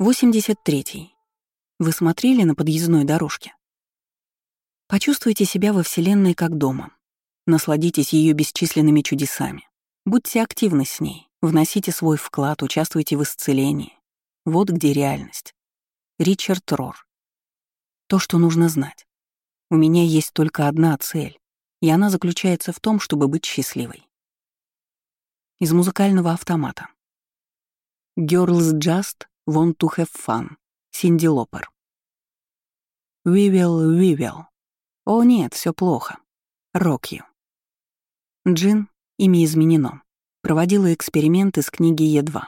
83. Вы смотрели на подъездной дорожке? Почувствуйте себя во Вселенной как дома. Насладитесь ее бесчисленными чудесами. Будьте активны с ней, вносите свой вклад, участвуйте в исцелении. Вот где реальность. Ричард Рор. То, что нужно знать. У меня есть только одна цель, и она заключается в том, чтобы быть счастливой. Из музыкального автомата. Girls just want to have fun. Синди Лопер. We will. О нет, все плохо. Rock you. Джин, имя изменено, проводила эксперименты с книги Е2.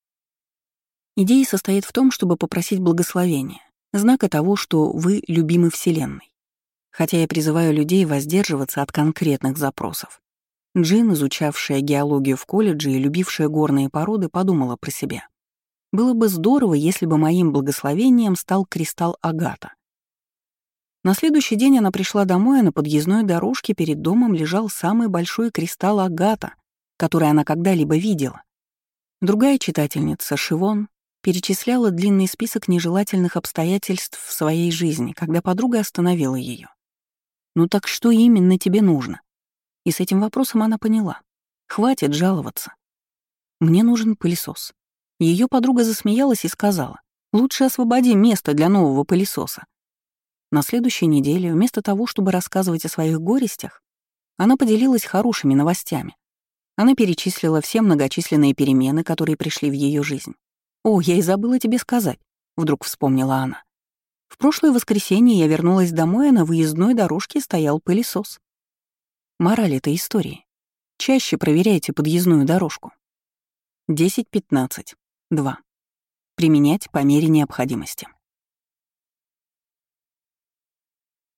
Идея состоит в том, чтобы попросить благословения, знака того, что вы любимы Вселенной. Хотя я призываю людей воздерживаться от конкретных запросов. Джин, изучавшая геологию в колледже и любившая горные породы, подумала про себя. Было бы здорово, если бы моим благословением стал кристалл агата. На следующий день она пришла домой, а на подъездной дорожке перед домом лежал самый большой кристалл агата, который она когда-либо видела. Другая читательница, Шивон, перечисляла длинный список нежелательных обстоятельств в своей жизни, когда подруга остановила ее. «Ну так что именно тебе нужно?» И с этим вопросом она поняла. Хватит жаловаться. «Мне нужен пылесос». Ее подруга засмеялась и сказала: «Лучше освободи место для нового пылесоса». На следующей неделе, вместо того, чтобы рассказывать о своих горестях, она поделилась хорошими новостями. Она перечислила все многочисленные перемены, которые пришли в ее жизнь. «О, я и забыла тебе сказать», — вдруг вспомнила она. «В прошлое воскресенье я вернулась домой, а на выездной дорожке стоял пылесос». Мораль этой истории. Чаще проверяйте подъездную дорожку. 10-15. 2. Применять по мере необходимости.